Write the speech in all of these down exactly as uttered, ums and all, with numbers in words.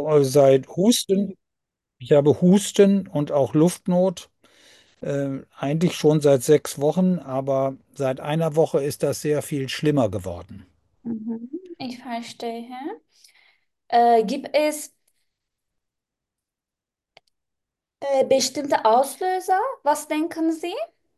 äh, seit Husten, ich habe Husten und auch Luftnot, äh, eigentlich schon seit sechs Wochen, aber seit einer Woche ist das sehr viel schlimmer geworden. Mhm. Ich verstehe. Äh, gibt es äh, bestimmte Auslöser? Was denken Sie?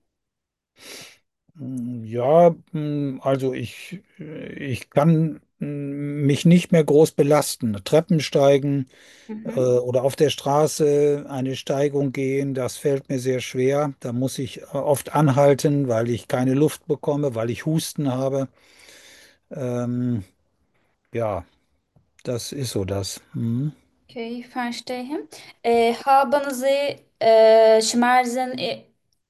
Mm, Ja, mm, also ich, äh, ich kann mm, mich nicht mehr groß belasten. Treppen steigen äh, Mhm. oder auf der Straße eine Steigung gehen, das fällt mir sehr schwer. Da muss ich äh, oft anhalten, weil ich keine Luft bekomme, weil ich Husten habe. Ähm, ja, das ist so das. Mhm. Okay, ich verstehe. Äh, haben Sie äh, Schmerzen, äh,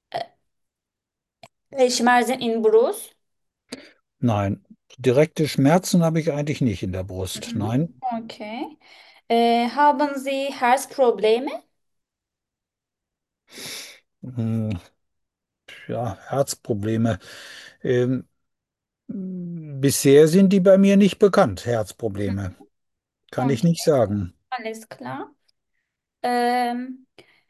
äh, Schmerzen in Brust? Nein, direkte Schmerzen habe ich eigentlich nicht in der Brust. Mhm. Nein. Okay. Äh, haben Sie Herzprobleme? Hm, ja, Herzprobleme. Ähm, bisher sind die bei mir nicht bekannt, Herzprobleme. Kann ich Okay, nicht sagen. alles klar. Ähm,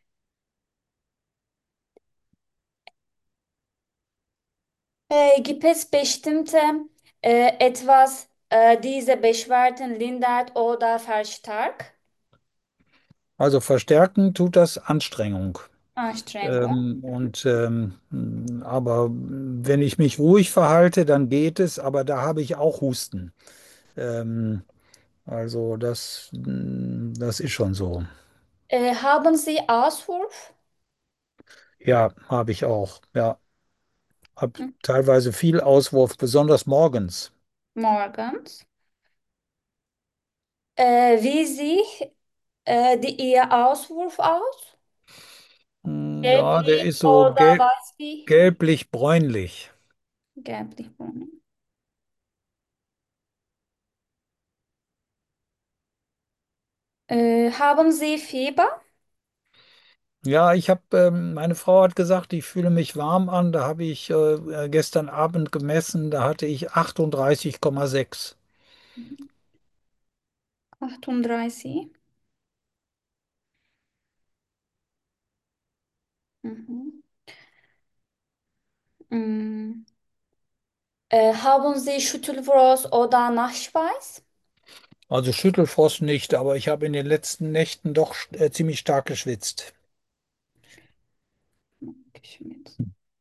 äh, gibt es bestimmte äh, etwas, äh, diese Beschwerden lindert oder verstärkt? Also verstärken tut das Anstrengung. Anstrengung. Ähm, und ähm, aber wenn ich mich ruhig verhalte, dann geht es, aber da habe ich auch Husten. Ähm, also das, das ist schon so. Äh, haben Sie Auswurf? Ja, habe ich auch. Ja, habe Hm, teilweise viel Auswurf, besonders morgens. morgens. Äh, wie sieht äh, die, Ihr Auswurf aus? Hm, ja, der Gelblich ist so oder gelb, weißlich? gelblich-bräunlich. Gelblich. Äh, haben Sie Fieber? Ja, ich habe, ähm, meine Frau hat gesagt, ich fühle mich warm an. Da habe ich äh, gestern Abend gemessen, da hatte ich achtunddreißig Komma sechs. achtunddreißig. Mhm. Mm. Äh, haben Sie Schüttelfrost oder Nachspeis? Also Schüttelfrost nicht, aber ich habe in den letzten Nächten doch äh, ziemlich stark geschwitzt. Geschmiert.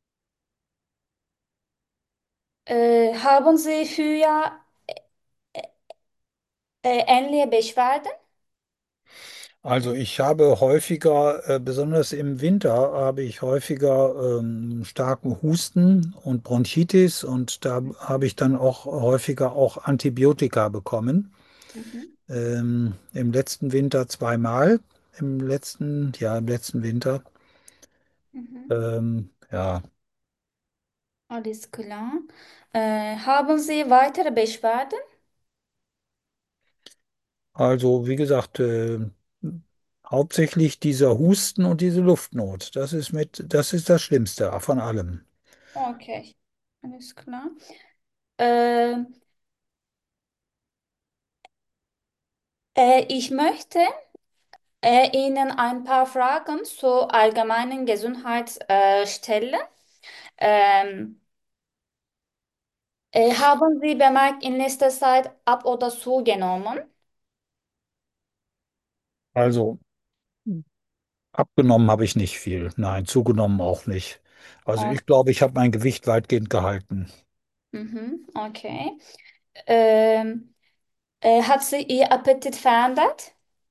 Äh, haben Sie früher äh, ähnliche Beschwerden? Also ich habe häufiger, äh, besonders im Winter, habe ich häufiger ähm, starken Husten und Bronchitis und da habe ich dann auch häufiger auch Antibiotika bekommen. Mhm. Ähm, im letzten Winter zweimal, im letzten, ja, im letzten Winter. Mhm. Ähm, ja, Alles klar. Äh, haben Sie weitere Beschwerden? also wie gesagt, äh, hauptsächlich dieser Husten und diese Luftnot. Das ist mit, das ist das Schlimmste von allem. Okay, alles klar. Äh, äh, ich möchte äh, Ihnen ein paar Fragen zur allgemeinen Gesundheit äh, stellen. Ähm, äh, haben Sie bemerkt in letzter Zeit ab oder zugenommen? Also abgenommen habe ich nicht viel. Nein, zugenommen auch nicht. Also Oh, ich glaube, ich habe mein Gewicht weitgehend gehalten. mhm, okay. Ähm, äh, hat sich Ihr Appetit verändert?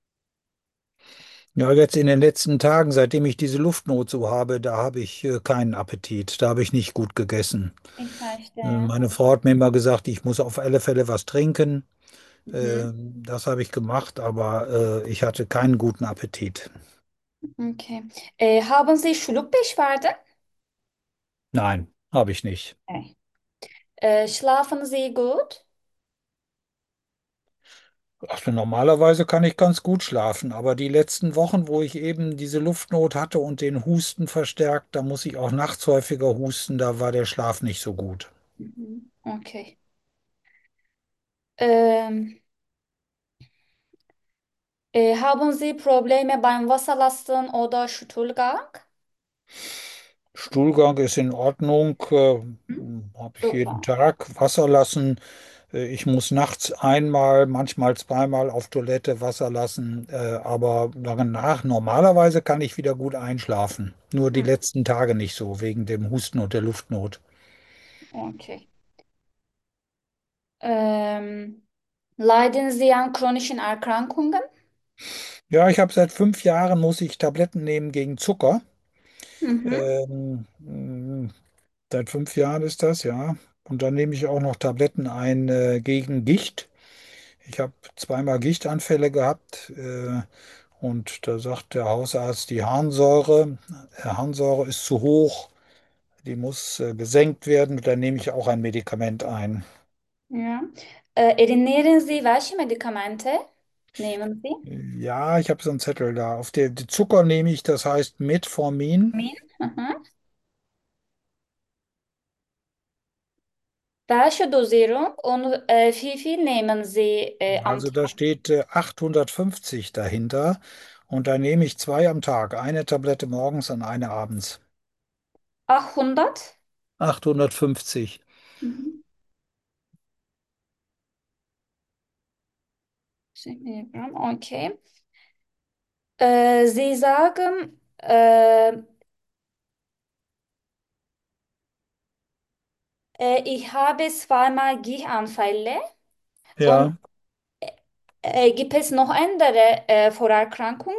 Ja, jetzt in den letzten Tagen, seitdem ich diese Luftnot so habe, da habe ich äh, keinen Appetit. Da habe ich nicht gut gegessen. Ich Äh, verstehe. meine Frau hat mir immer gesagt, ich muss auf alle Fälle was trinken. Mhm. Äh, das habe ich gemacht, aber äh, ich hatte keinen guten Appetit. Okay. Äh, haben Sie Schluckbeschwerden? Nein, habe ich nicht. Okay. Äh, schlafen Sie gut? Also normalerweise kann ich ganz gut schlafen, aber die letzten Wochen, wo ich eben diese Luftnot hatte und den Husten verstärkt, da muss ich auch nachts häufiger husten, da war der Schlaf nicht so gut. Mhm. Okay. Ähm, Äh, haben Sie Probleme beim Wasserlassen oder Stuhlgang? Stuhlgang ist in Ordnung, äh, Hm? habe ich jeden Super. Tag. Wasser lassen. Äh, ich muss nachts einmal, manchmal zweimal auf Toilette Wasser lassen, äh, aber danach normalerweise kann ich wieder gut einschlafen. Nur die Hm. letzten Tage nicht so, wegen dem Husten und der Luftnot. Okay. Ähm, Leiden Sie an chronischen Erkrankungen? Ja, ich habe seit fünf Jahren muss ich Tabletten nehmen gegen Zucker. Mhm. Ähm, mh, Seit fünf Jahren ist das, ja. Und dann nehme ich auch noch Tabletten ein äh, gegen Gicht. Ich habe zweimal Gichtanfälle gehabt äh, und da sagt der Hausarzt, die Harnsäure, äh, Harnsäure ist zu hoch, die muss äh, gesenkt werden. Da nehme ich auch ein Medikament ein. Ja. Äh, ernähren Sie welche Medikamente nehmen Sie? Ja, ich habe so einen Zettel da. Auf der die Zucker nehme ich, das heißt Metformin. Min. Aha. Welche Dosierung und äh, wie viel nehmen Sie äh, am Also da Tag? steht äh, achthundertfünfzig dahinter und da nehme ich zwei am Tag. Eine Tablette morgens und eine abends. achthundert? achthundertfünfzig. Mhm. Milligramm, okay. Äh, Sie sagen, äh, äh, ich habe zweimal Gichtanfälle und Ja. äh, gibt es noch andere äh, Vorerkrankungen?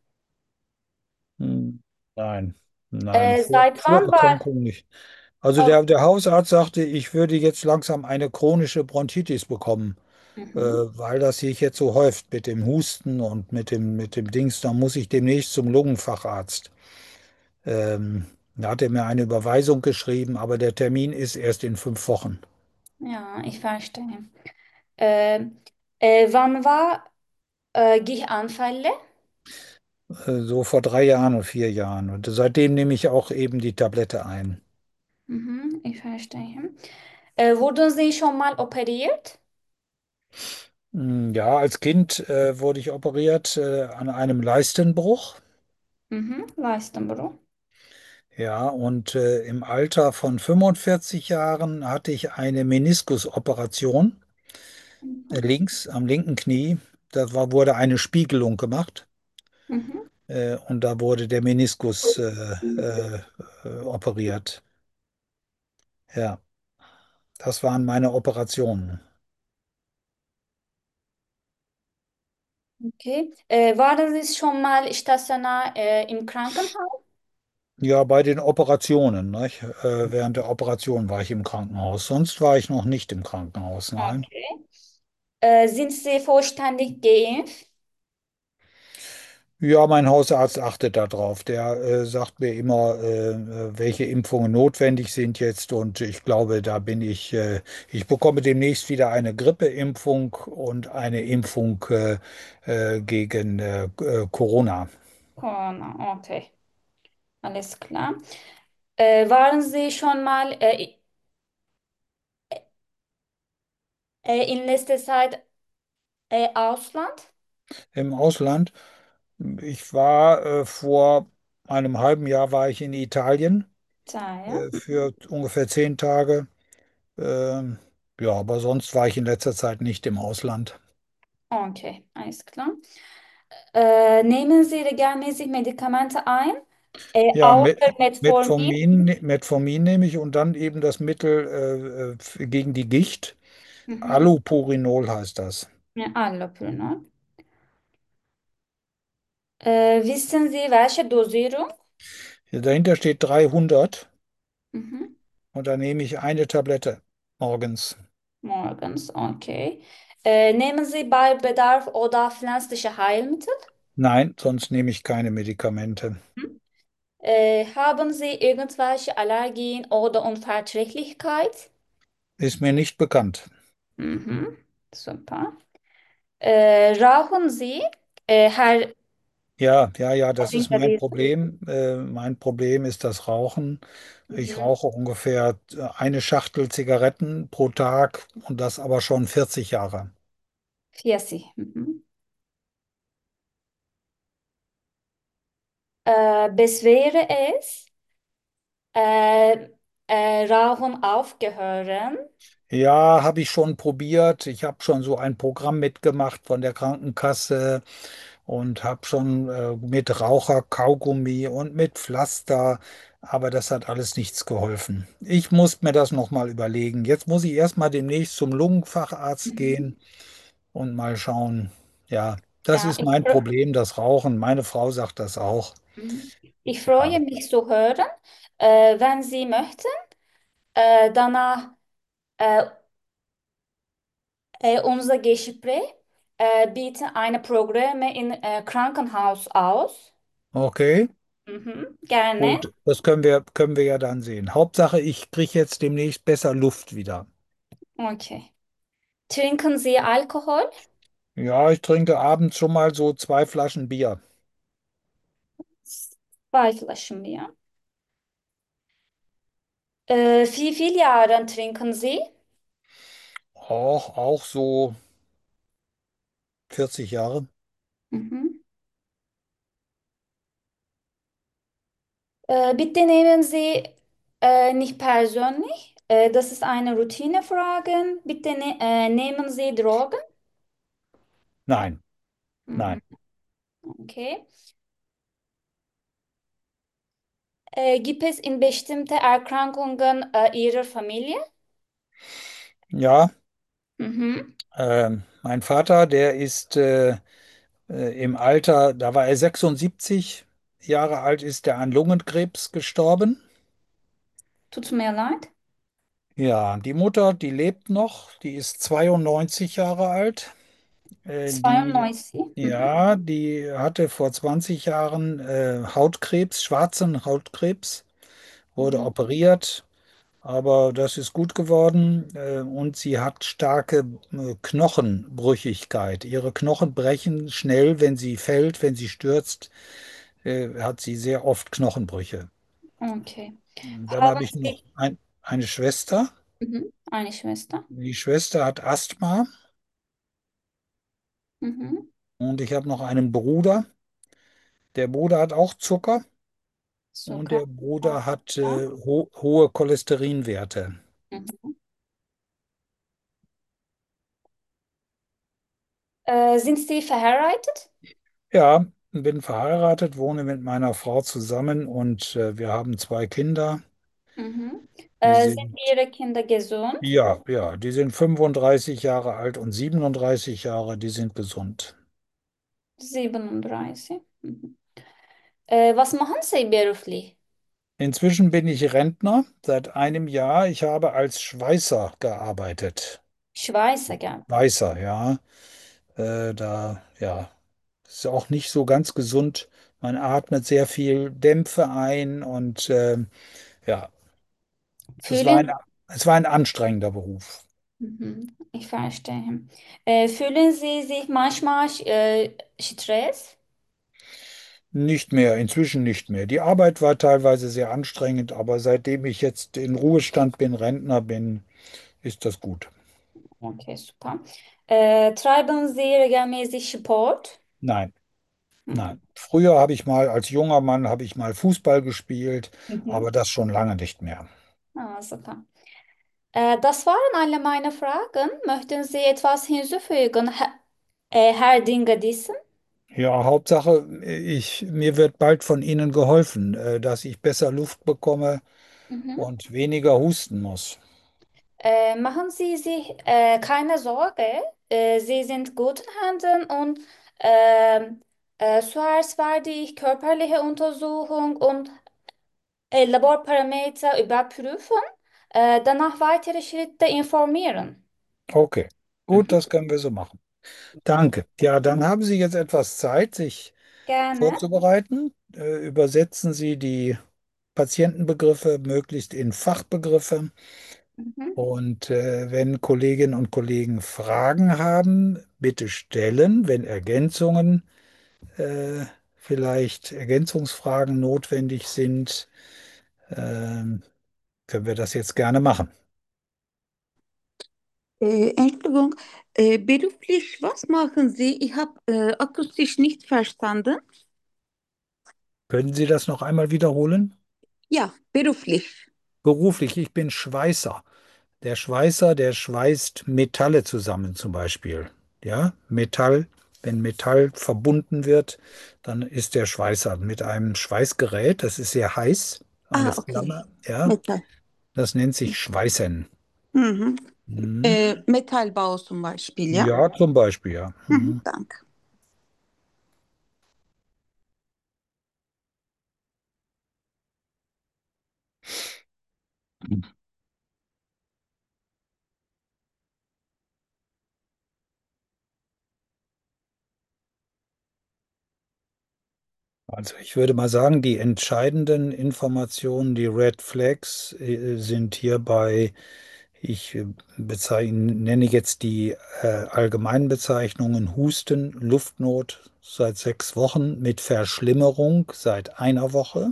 Hm, Nein, nein, Äh, Vor seit wann war, Vorerkrankung nicht. Also oh, der, der Hausarzt sagte, ich würde jetzt langsam eine chronische Bronchitis bekommen, äh, mhm. weil das sich jetzt so häuft mit dem Husten und mit dem, mit dem Dings. Da muss ich demnächst zum Lungenfacharzt. Ähm, da hat er mir eine Überweisung geschrieben, aber der Termin ist erst in fünf Wochen. Ja, ich verstehe. Äh, äh, wann war äh, Gichtanfälle? Äh, so vor drei Jahren und vier Jahren. Und seitdem nehme ich auch eben die Tablette ein. Mhm, ich verstehe. Äh, wurden Sie schon mal operiert? Hm, Ja, als Kind äh, wurde ich operiert äh, an einem Leistenbruch. Mhm, Leistenbruch. Ja, und äh, im Alter von fünfundvierzig Jahren hatte ich eine Meniskusoperation äh, Mhm. links am linken Knie. Da war, wurde eine Spiegelung gemacht Mhm. äh, und da wurde der Meniskus äh, äh, äh, operiert. Ja, das waren meine Operationen. Okay. Äh, waren Sie schon mal stationär äh, im Krankenhaus? Ja, bei den Operationen, nicht? Äh, während der Operation war ich im Krankenhaus. Sonst war ich noch nicht im Krankenhaus, nein. Okay. Äh, sind Sie vollständig geimpft? Ja, mein Hausarzt achtet darauf. Der äh, sagt mir immer, äh, äh, welche Impfungen notwendig sind jetzt. Und ich glaube, da bin ich, äh, ich bekomme demnächst wieder eine Grippeimpfung und eine Impfung äh, äh, gegen äh, äh, Corona. Corona, okay. Alles klar. Äh, waren Sie schon mal äh, äh, in letzter Zeit äh, Ausland? Im Ausland. Ich war äh, vor einem halben Jahr war ich in Italien Ja, ja. äh, für ungefähr zehn Tage. Ähm, ja, aber sonst war ich in letzter Zeit nicht im Ausland. Okay, alles klar. Äh, nehmen Sie regelmäßig Medikamente ein? Äh, Ja, außer Met Metformin? Metformin, ne- Metformin nehme ich und dann eben das Mittel äh, äh, f- gegen die Gicht. Mhm. Allopurinol heißt das. Ja, Allopurinol. Äh, wissen Sie, welche Dosierung? Ja, dahinter steht dreihundert Mhm. und da nehme ich eine Tablette morgens. Morgens, okay. Äh, nehmen Sie bei Bedarf oder pflanzliche Heilmittel? Nein, sonst nehme ich keine Medikamente. Mhm. Äh, haben Sie irgendwelche Allergien oder Unverträglichkeit? Ist mir nicht bekannt. Mhm. Super. Äh, rauchen Sie? Äh, Herr Ja, ja, ja, das ist mein Winkelried. Problem. Äh, mein Problem ist das Rauchen. Ich Mhm. rauche ungefähr äh, eine Schachtel Zigaretten pro Tag und das aber schon vierzig Jahre. vierzig. Mhm. Äh, bis wäre es äh, äh, Rauchen aufgehören. Ja, habe ich schon probiert. Ich habe schon so ein Programm mitgemacht von der Krankenkasse und habe schon äh, mit Raucherkaugummi und mit Pflaster, aber das hat alles nichts geholfen. Ich muss mir das nochmal überlegen. Jetzt muss ich erstmal demnächst zum Lungenfacharzt Mhm. gehen und mal schauen. Ja, das Ja, ist ich, mein fr- Problem, das Rauchen. Meine Frau sagt das auch. Mhm. Ich Ja, freue mich zu hören. Äh, wenn Sie möchten, äh, danach äh, äh, unser Gespräch äh, bieten eine Programme in äh, Krankenhaus aus. okay, Mhm. Gerne. gut. Das können wir, können wir ja dann sehen. Hauptsache, ich kriege jetzt demnächst besser Luft wieder. Okay. Trinken Sie Alkohol? Ja, ich trinke abends schon mal so zwei Flaschen Bier. Zwei Flaschen Bier. Äh, wie viele Jahre trinken Sie? Auch, auch so vierzig Jahre. Mhm. Äh, bitte nehmen Sie äh, nicht persönlich. Äh, das ist eine Routinefrage. Bitte ne äh, nehmen Sie Drogen. Nein, Mhm. nein. Okay. Äh, gibt es in bestimmte Erkrankungen äh, Ihrer Familie? Ja, Mhm. ähm, mein Vater, der ist äh, äh, im Alter, da war er sechsundsiebzig Jahre alt, ist er an Lungenkrebs gestorben. Tut mir leid. Ja, die Mutter, die lebt noch, die ist zweiundneunzig Jahre alt. Äh, die, zweiundneunzig. Mhm. ja, die hatte vor zwanzig Jahren äh, Hautkrebs, schwarzen Hautkrebs, wurde Mhm. operiert. Aber das ist gut geworden, äh, und sie hat starke äh, Knochenbrüchigkeit. Ihre Knochen brechen schnell, wenn sie fällt, wenn sie stürzt, äh, hat sie sehr oft Knochenbrüche. Okay. Dann habe Haben ich noch Sie ein, eine Schwester. mhm. Eine Schwester? Die Schwester hat Asthma Mhm. und ich habe noch einen Bruder. Der Bruder hat auch Zucker und Zucker. der Bruder hat äh, ho hohe Cholesterinwerte. Mhm. Äh, sind Sie verheiratet? Ja, bin verheiratet, wohne mit meiner Frau zusammen und äh, wir haben zwei Kinder. Mhm. Die Äh, sind sind, Ihre Kinder gesund? ja, ja, die sind fünfunddreißig Jahre alt und siebenunddreißig Jahre, die sind gesund. siebenunddreißig. Mhm. Äh, was machen Sie beruflich? Inzwischen bin ich Rentner seit einem Jahr. Ich habe als Schweißer gearbeitet. Schweißer gearbeitet. Weißer, ja. Äh, da, ja, ist auch nicht so ganz gesund. Man atmet sehr viel Dämpfe ein und ähm, ja, es war ein, Fühlen, es war ein anstrengender Beruf. mhm. Ich verstehe. Äh, fühlen Sie sich manchmal äh, Stress? Nicht mehr, inzwischen nicht mehr. Die Arbeit war teilweise sehr anstrengend, aber seitdem ich jetzt in Ruhestand bin, Rentner bin, ist das gut. Okay, super. Äh, treiben Sie regelmäßig Sport? Nein, Mhm. nein. Früher habe ich mal, als junger Mann, habe ich mal Fußball gespielt, Mhm. aber das schon lange nicht mehr. Ah, super. Äh, das waren alle meine Fragen. Möchten Sie etwas hinzufügen, Herr, äh, Herr Dingedissen? Ja, Hauptsache, ich, mir wird bald von Ihnen geholfen, äh, dass ich besser Luft bekomme Mhm. und weniger husten muss. Äh, machen Sie sich äh, keine Sorge. Äh, Sie sind guten Händen und ähm, äh, zuerst werde ich körperliche Untersuchung und äh, Laborparameter überprüfen, äh, danach weitere Schritte informieren. Okay, gut, Mhm. das können wir so machen. Danke. Ja, dann haben Sie jetzt etwas Zeit, sich Gerne. vorzubereiten. Äh, übersetzen Sie die Patientenbegriffe möglichst in Fachbegriffe. Mhm. Und äh, wenn Kolleginnen und Kollegen Fragen haben, bitte stellen. Wenn Ergänzungen, äh, vielleicht Ergänzungsfragen notwendig sind, ähm, können wir das jetzt gerne machen. Äh, Entschuldigung, äh, beruflich, was machen Sie? Ich habe äh, akustisch nicht verstanden. Können Sie das noch einmal wiederholen? Ja, beruflich. Beruflich, ich bin Schweißer. Der Schweißer, der schweißt Metalle zusammen zum Beispiel. Ja, Metall, wenn Metall verbunden wird, dann ist der Schweißer mit einem Schweißgerät, das ist sehr heiß, eine Ah, okay. Flamme, ja, Metall. das nennt sich Schweißen. Mhm. Mhm. Äh, Metallbau zum Beispiel, ja? Ja, zum Beispiel, ja. Mhm, Mhm. danke. Also ich würde mal sagen, die entscheidenden Informationen, die Red Flags, äh, sind hierbei, ich äh, bezeichne, nenne jetzt die äh, allgemeinen Bezeichnungen Husten, Luftnot seit sechs Wochen mit Verschlimmerung seit einer Woche.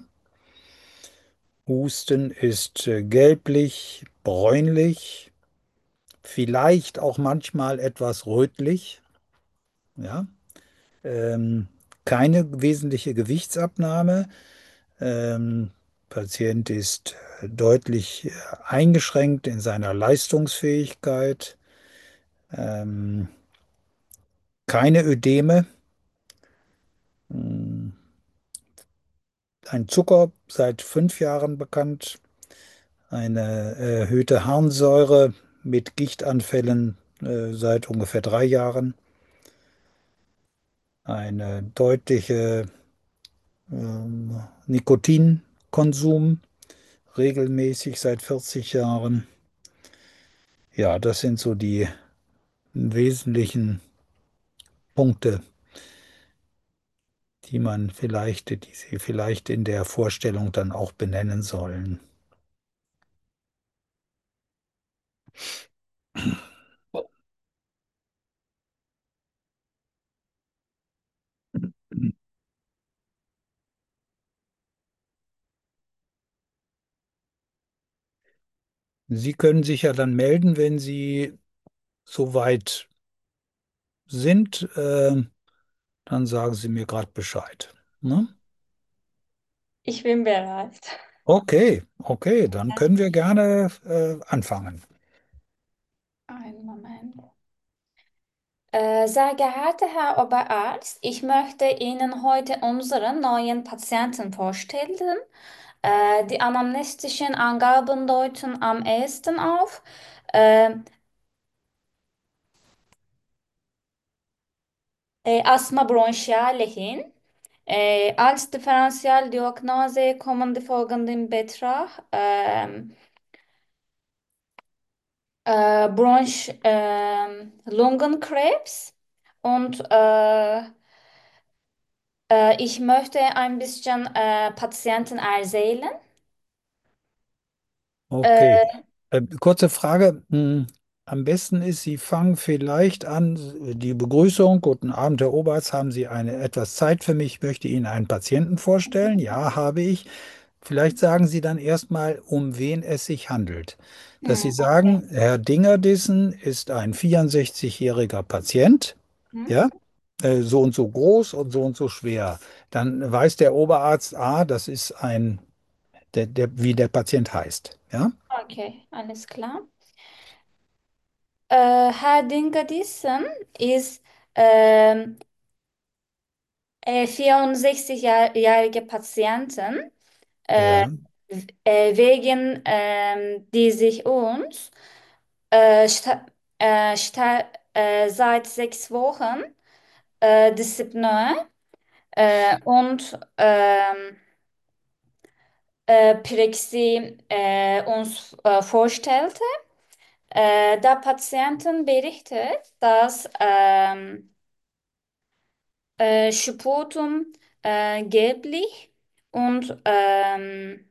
Husten ist äh, gelblich, bräunlich, vielleicht auch manchmal etwas rötlich, ja. Ähm, keine wesentliche Gewichtsabnahme. Ähm, Patient ist äh, deutlich äh, eingeschränkt in seiner Leistungsfähigkeit, ähm, keine Ödeme, mh, ein Zucker seit fünf Jahren bekannt, eine erhöhte Harnsäure mit Gichtanfällen äh, seit ungefähr drei Jahren, eine deutliche ähm, Nikotinkonsum regelmäßig seit vierzig Jahren. Ja, das sind so die wesentlichen Punkte, die man vielleicht, die Sie vielleicht in der Vorstellung dann auch benennen sollen. Sie können sich ja dann melden, wenn Sie soweit sind. Äh, dann sagen Sie mir gerade Bescheid. Ne? Ich bin bereit. Okay, okay, dann können wir gerne äh, anfangen. Einen Moment. Äh, sehr geehrter Herr Oberarzt, ich möchte Ihnen heute unseren neuen Patienten vorstellen. Äh, die anamnestischen Angaben deuten am ehesten auf äh, äh, Asthma bronchiale hin. Äh, als Differentialdiagnose kommen die folgenden in Betracht. Ähm, äh, Bronch, ähm, Lungenkrebs und äh, äh, ich möchte ein bisschen äh, Patienten erzählen. Okay. Äh, Äh, kurze Frage. Hm, am besten ist, Sie fangen vielleicht an, die Begrüßung. Guten Abend, Herr Oberarzt. Haben Sie eine etwas Zeit für mich? Ich möchte Ihnen einen Patienten vorstellen. Ja, habe ich. Vielleicht sagen Sie dann erstmal, um wen es sich handelt. Dass hm, Sie okay. sagen, Herr Dingerdissen ist ein vierundsechzigjähriger Patient, Hm? ja, äh, so und so groß und so und so schwer. Dann weiß der Oberarzt, ah, das ist ein, der, der, wie der Patient heißt. Ja, Okay, alles klar. Äh, Herr Dingerdissen ist ähm, äh, vierundsechzig-jährige Patienten, äh, ja, w- äh, wegen ähm, die sich uns äh, sta äh, sta äh, seit sechs Wochen äh, Dispnoe äh, und ähm, äh, Pirexi äh, uns äh, vorstellte. Äh, der Patienten berichtet, dass ähm, äh, Sputum äh, gelblich und ähm,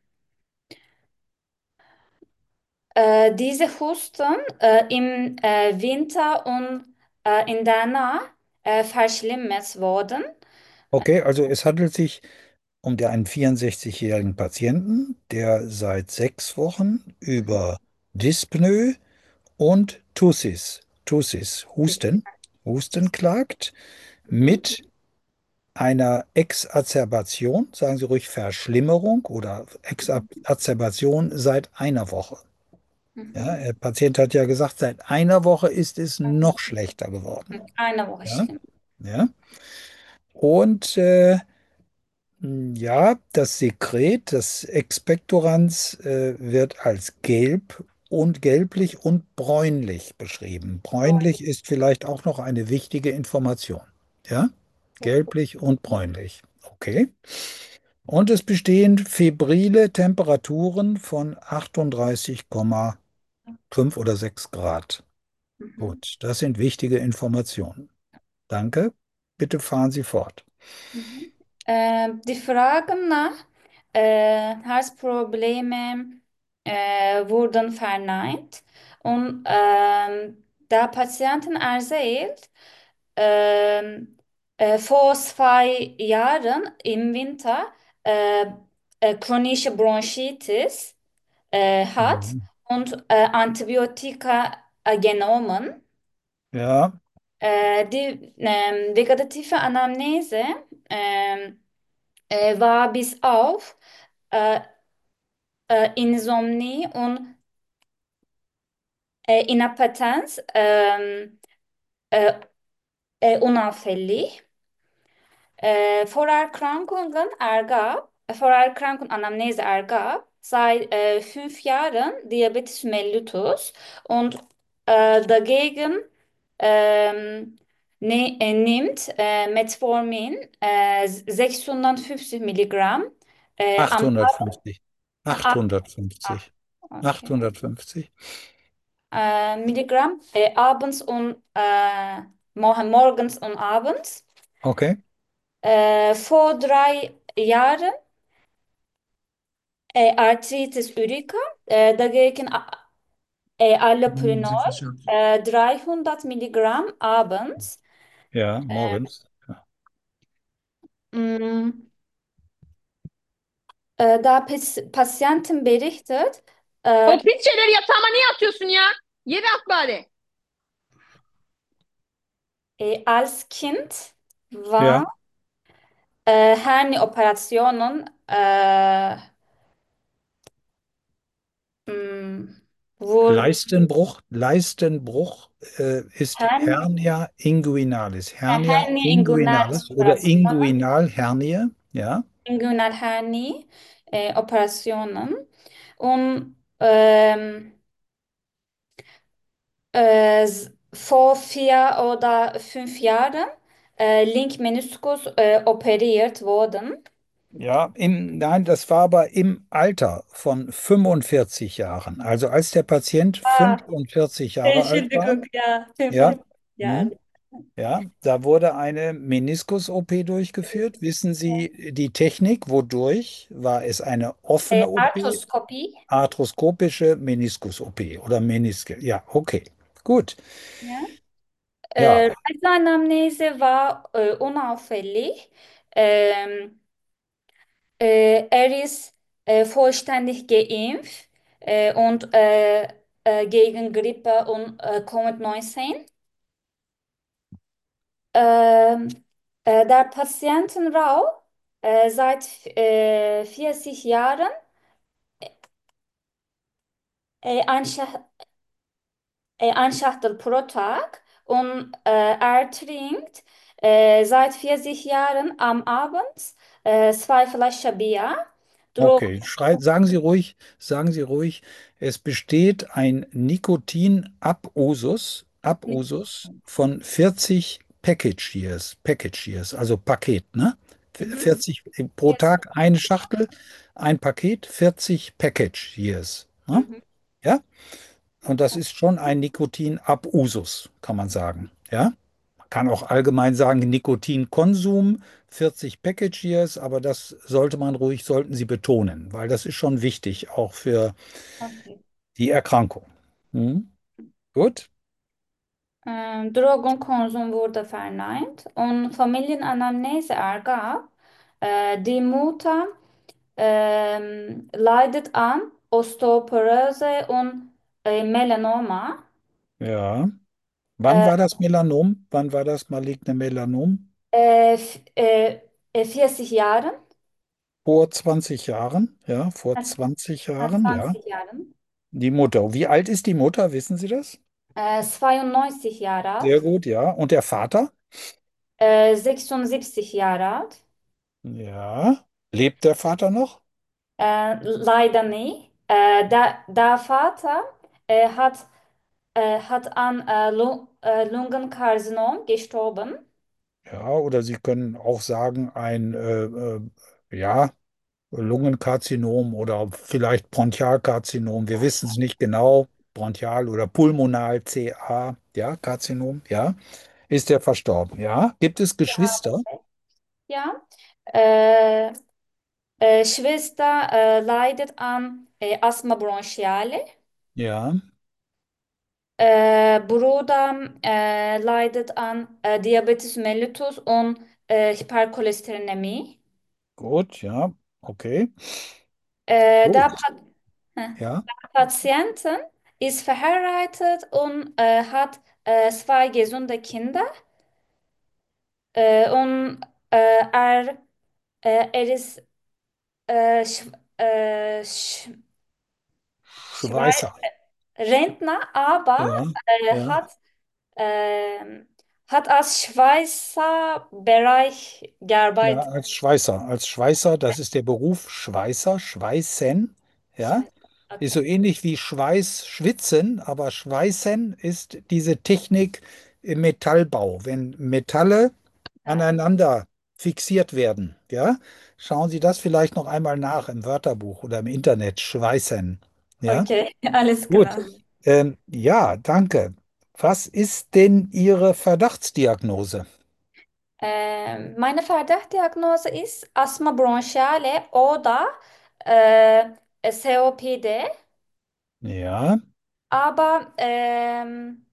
äh, diese Husten äh, im äh, Winter und äh, in der Nacht äh, verschlimmert wurden. okay, also es handelt sich um der einen vierundsechzigjährigen Patienten, der seit sechs Wochen über Dyspnoe und Tussis, Tussis, Husten, Husten klagt, Mhm. mit einer Exazerbation, sagen Sie ruhig Verschlimmerung oder Exazerbation seit einer Woche. Ja, Mhm. der Patient hat ja gesagt, seit einer Woche ist es noch schlechter geworden. Eine Woche Ja, stimmt. ja. Und äh, ja, das Sekret, das Expektorans, äh, wird als gelb und gelblich und bräunlich beschrieben. Bräunlich ist vielleicht auch noch eine wichtige Information. Ja, gelblich und bräunlich. Okay. Und es bestehen febrile Temperaturen von achtunddreißig Komma fünf oder sechs Grad. Mhm. Gut, das sind wichtige Informationen. Danke. Bitte fahren Sie fort. Mhm. Äh, die Fragen nach äh, Herzproblemen äh, wurden verneint und ähm, der Patienten erzählt, ähm, äh, vor zwei Jahren im Winter äh, äh, chronische Bronchitis äh, hat Mhm. und äh, Antibiotika äh, genommen. Ja, Äh, die ähm, vegetative Anamnese ähm, äh, war bis auf äh, äh, Insomnie und äh, Inappetenz ähm, äh, äh, unauffällig. Äh, Vorerkrankungen ergab, äh, Vorerkrankung Anamnese ergab seit äh, fünf Jahren Diabetes mellitus und äh, dagegen ähm, ne, äh, nimmt äh, Metformin äh, sechshundertfünfzig Milligramm äh, am achthundertfünfzig. Tag. Ah, achthundertfünfzig. okay. achthundertfünfzig. Äh, Milligramm äh, abends und äh, mor- morgens und abends. Okay. Äh, vor drei Jahren äh, Arthritis Ulrica, äh, dagegen äh, Allopurinol, äh, dreihundert Milligramm abends. Ja, Äh, morgens. Ja. mh, äh, da Pas Patienten berichtet, O äh, pis şeyleri yatağıma niye atıyorsun ya? Yere at bari. äh, als Kind Ja. war äh, Hernie-Operationen äh, mh, wohl Leistenbruch, Leistenbruch äh, ist Hernie, Hernia inguinalis. äh, Hernia inguinalis oder Hernie-Inguinal-Operationen. Inguinalhernie. Ja. Inguinal Hernie äh, Operationen und ähm, äh, s- vor vier oder fünf Jahren äh, Linkmeniskus äh, operiert worden. Ja, im, nein, das war aber im Alter von fünfundvierzig Jahren. Also als der Patient Ah, fünfundvierzig Jahre alt war, Entschuldigung, ja, ja, fünfundvierzig hm, Jahre. ja, da wurde eine Meniskus-O P durchgeführt. Wissen Sie die Technik? Wodurch? War es eine Äh, offene O P, Arthroskopie. arthroskopische Meniskus-O P oder Meniskel? Ja, okay, gut. Ja. Ja, Äh, Reiseanamnese war äh, unauffällig. Ähm, Äh, er ist äh, vollständig geimpft äh, und äh, äh, gegen Grippe und äh, Covid neunzehn. Ähm, äh, der Patientenrau äh, seit äh, vierzig Jahren äh, ein, Schach- äh, ein Schachtel pro Tag und äh, er trinkt äh, seit vierzig Jahren am Abend äh, zwei Flaschen Bier. Drogen. okay. Schrei, sagen Sie ruhig, sagen Sie ruhig, es besteht ein Nikotin-Abusus, Abusus von vierzig Package Years, Package Years, also Paket, ne? Mhm. vierzig pro Tag eine Schachtel, ein Paket, vierzig Package Years. Ne? Mhm. Ja? Und das ist schon ein Nikotin-Abusus, kann man sagen. Ja? Man kann auch allgemein sagen Nikotinkonsum, vierzig Package Years, aber das sollte man ruhig, sollten Sie betonen, weil das ist schon wichtig, auch für Okay. die Erkrankung. Hm? Gut? Ähm, Drogenkonsum wurde verneint und Familienanamnese ergab, äh, die Mutter ähm, leidet an Osteoporose und äh, Melanoma. Ja. Wann Äh, war das Melanom? Wann war das maligne Melanom? äh, f- äh, Äh, vierzig Jahren, Vor zwanzig Jahren, ja, vor nach, zwanzig nach Jahren, ja. zwanzig Jahren. Die Mutter. Wie alt ist die Mutter? Wissen Sie das? Äh, zweiundneunzig Jahre Sehr alt, gut, ja. Und der Vater? äh, sechsundsiebzig Jahre alt. Ja. Lebt der Vater noch? Äh, leider nie. Äh, der, der Vater äh, hat, äh, hat an äh, Lu äh, Lungenkarzinom gestorben. Ja, oder Sie können auch sagen, ein äh, äh, ja, Lungenkarzinom oder vielleicht Bronchialkarzinom. Wir wissen es nicht genau. Bronchial oder Pulmonal C A, ja, Karzinom, ja. Ist er verstorben? Ja. Gibt es Geschwister? Ja. Äh, äh, Schwester äh, leidet an äh, Asthma bronchiale. Ja, Äh, Bruder äh, leidet an äh, Diabetes mellitus und äh, Hypercholesterinämie. gut, ja, okay. Äh, der, Gut, Pa- Hä. ja, der Patientin ist verheiratet und äh, hat äh, zwei gesunde Kinder. Äh, und äh, er, äh, er ist äh, Sch äh, Sch Schwei- Schweißer. Rentner, aber Ja, äh, ja. hat, ähm, hat als Schweißer Bereich Ja, gearbeitet. als Schweißer. Als Schweißer, das ist der Beruf Schweißer, Schweißen, ja. Schweißer. Ist Okay. so ähnlich wie Schweiß, Schwitzen, aber Schweißen ist diese Technik im Metallbau. Wenn Metalle aneinander fixiert werden, ja. Schauen Sie das vielleicht noch einmal nach im Wörterbuch oder im Internet, Schweißen, ja. Okay, alles Gut. klar. Ähm, ja, danke. Was ist denn Ihre Verdachtsdiagnose? Ähm, meine Verdachtsdiagnose ist Asthma bronchiale oder äh, C O P D, Ja, aber ähm,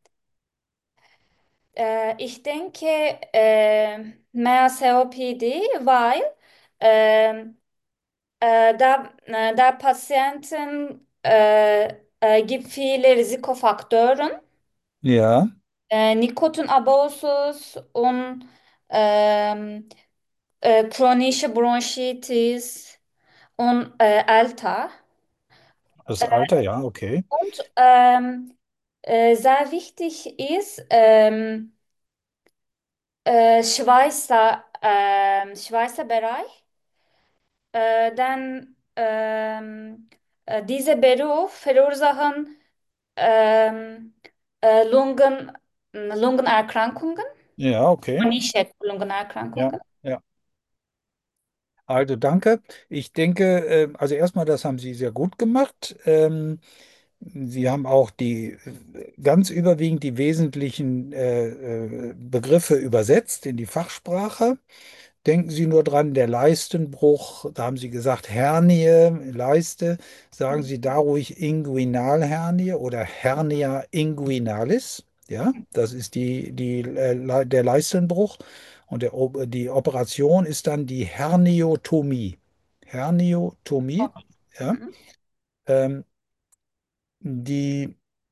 äh, ich denke äh, mehr C O P D, weil ähm, äh, da, äh, der Patienten äh, äh, gibt viele Risikofaktoren, ja. äh, Nikotinabusus und ähm, äh, chronische Bronchitis und äh, Alter. Das Alter, ja, okay. Und ähm, äh, sehr wichtig ist ähm, äh, Schweißer, ähm, Schweißer Bereich. Äh, dann ähm, äh, Diese Beruf verursachen ähm, äh, Lungen, Lungenerkrankungen, Ja, okay. chronische Ja, Lungenerkrankungen. ja. Also danke. Ich denke, äh, also erstmal, das haben Sie sehr gut gemacht. Ähm, Sie haben auch die äh, ganz überwiegend die wesentlichen äh, äh, Begriffe übersetzt in die Fachsprache. Denken Sie nur dran, der Leistenbruch, da haben Sie gesagt Hernie, Leiste, sagen Sie da ruhig Inguinalhernie oder Hernia inguinalis. Ja, das ist die, die, äh, Le- der Leistenbruch. Und der, O- die Operation ist dann die Herniotomie. Herniotomie, ja. Mhm. Ähm, die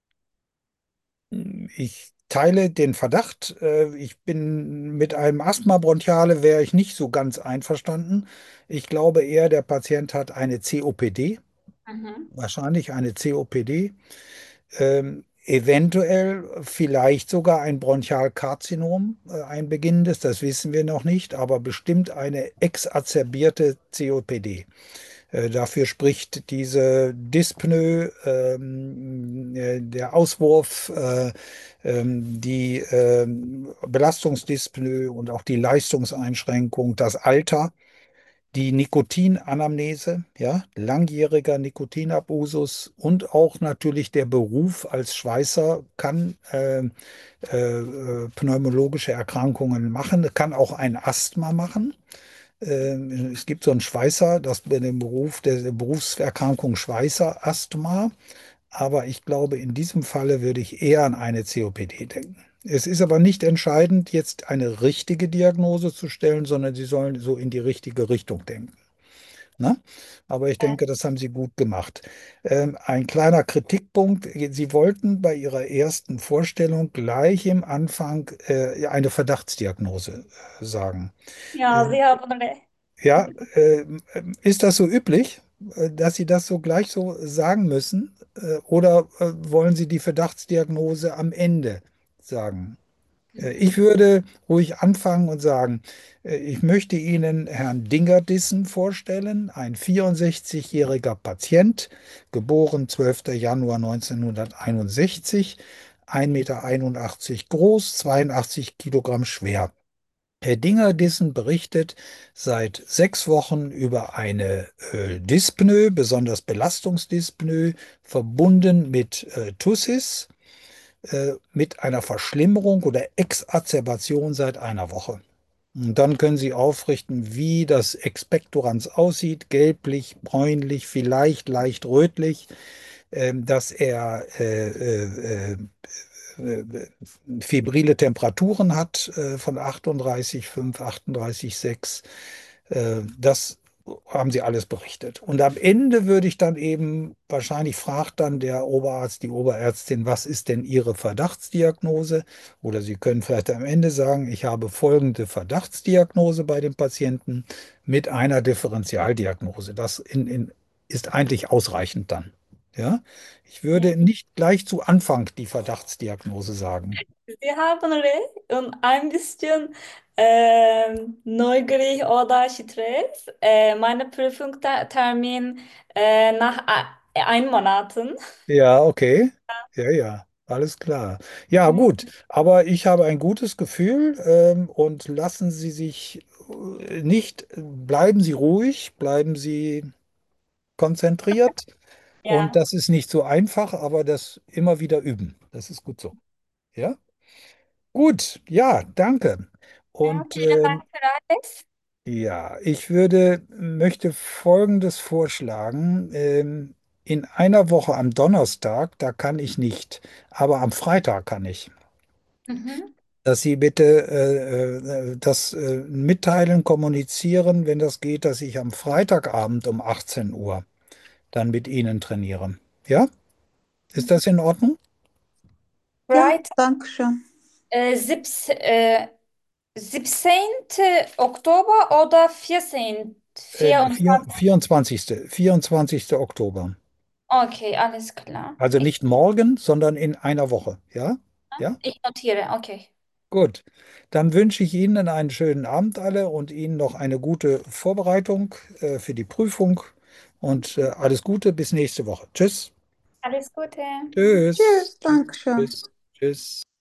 Ich teile den Verdacht. Äh, Ich bin mit einem Asthma bronchiale wäre ich nicht so ganz einverstanden. Ich glaube eher, der Patient hat eine C O P D, Mhm. wahrscheinlich eine C O P D, ähm, eventuell vielleicht sogar ein Bronchialkarzinom, äh, ein beginnendes, das wissen wir noch nicht, aber bestimmt eine exazerbierte C O P D. Äh, Dafür spricht diese Dyspnoe, ähm, äh, der Auswurf, äh, ähm, die ähm, Belastungsdyspnoe und auch die Leistungseinschränkung, das Alter, die Nikotinanamnese, ja, langjähriger Nikotinabusus und auch natürlich der Beruf als Schweißer kann äh, äh, äh, pneumologische Erkrankungen machen, kann auch ein Asthma machen. Ähm, Es gibt so einen Schweißer, das bei dem Beruf, der Berufserkrankung Schweißer Asthma. Aber ich glaube, in diesem Falle würde ich eher an eine C O P D denken. Es ist aber nicht entscheidend, jetzt eine richtige Diagnose zu stellen, sondern Sie sollen so in die richtige Richtung denken. Ne? Aber ich Ja. denke, das haben Sie gut gemacht. Ähm, ein kleiner Kritikpunkt. Sie wollten bei Ihrer ersten Vorstellung gleich im Anfang äh, eine Verdachtsdiagnose äh, sagen. Ja, Äh, Sie haben recht. ja, äh, ist das so üblich, äh, dass Sie das so gleich so sagen müssen? Äh, oder äh, wollen Sie die Verdachtsdiagnose am Ende sagen? Äh, Ich würde ruhig anfangen und sagen, äh, ich möchte Ihnen Herrn Dingerdissen vorstellen, ein vierundsechzigjähriger Patient, geboren zwölfter Januar neunzehnhunderteinundsechzig, ein Meter einundachtzig groß, zweiundachtzig Kilogramm schwer. Herr Dingerdissen berichtet seit sechs Wochen über eine äh, Dyspnoe, besonders Belastungsdyspnoe, verbunden mit äh, Tussis äh, mit einer Verschlimmerung oder Exazerbation seit einer Woche. Und dann können Sie aufrichten, wie das Expektorans aussieht, gelblich, bräunlich, vielleicht leicht rötlich, ähm, dass er äh, äh, äh, äh, febrile Temperaturen hat äh, von achtunddreißig Komma fünf, achtunddreißig Komma sechs. Äh, das haben sie alles berichtet. Und am Ende würde ich dann eben, wahrscheinlich fragt dann der Oberarzt, die Oberärztin, was ist denn Ihre Verdachtsdiagnose? Oder Sie können vielleicht am Ende sagen, ich habe folgende Verdachtsdiagnose bei dem Patienten mit einer Differentialdiagnose. Das in, in, ist eigentlich ausreichend dann. Ja? Ich Ja. würde nicht gleich zu Anfang die Verdachtsdiagnose sagen. Sie haben recht und ein bisschen ähm, neugierig oder Stress. Äh, meine Prüfungstermin äh, nach a- ein Monaten. Ja, okay. Ja, ja, alles klar. Ja, gut. Aber ich habe ein gutes Gefühl, ähm, und lassen Sie sich äh, nicht, bleiben Sie ruhig, bleiben Sie konzentriert. Und Ja, das ist nicht so einfach, aber das immer wieder üben. Das ist gut so. Ja, gut. Ja, danke. ja, Und vielen ähm, Dank für alles. ja, ich würde, möchte Folgendes vorschlagen. Ähm, in einer Woche am Donnerstag, da kann ich nicht, aber am Freitag kann ich. Mhm. Dass Sie bitte äh, äh, das äh, mitteilen, kommunizieren, wenn das geht, dass ich am Freitagabend um achtzehn Uhr dann mit Ihnen trainiere. Ja? Ist das in Ordnung? Ja, Right. danke schön. Äh, siebz- äh, siebzehnten Oktober oder vierzehnten? Äh, vier- vierundzwanzigsten. vierundzwanzigster vierundzwanzigster Oktober. Okay, alles klar. Also Ich, nicht morgen, sondern in einer Woche. Ja? Ja? ich notiere, okay. Gut, dann wünsche ich Ihnen einen schönen Abend alle und Ihnen noch eine gute Vorbereitung äh, für die Prüfung und äh, alles Gute bis nächste Woche. Tschüss. Alles Gute. Tschüss. Tschüss, danke schön. Tschüss. Tschüss.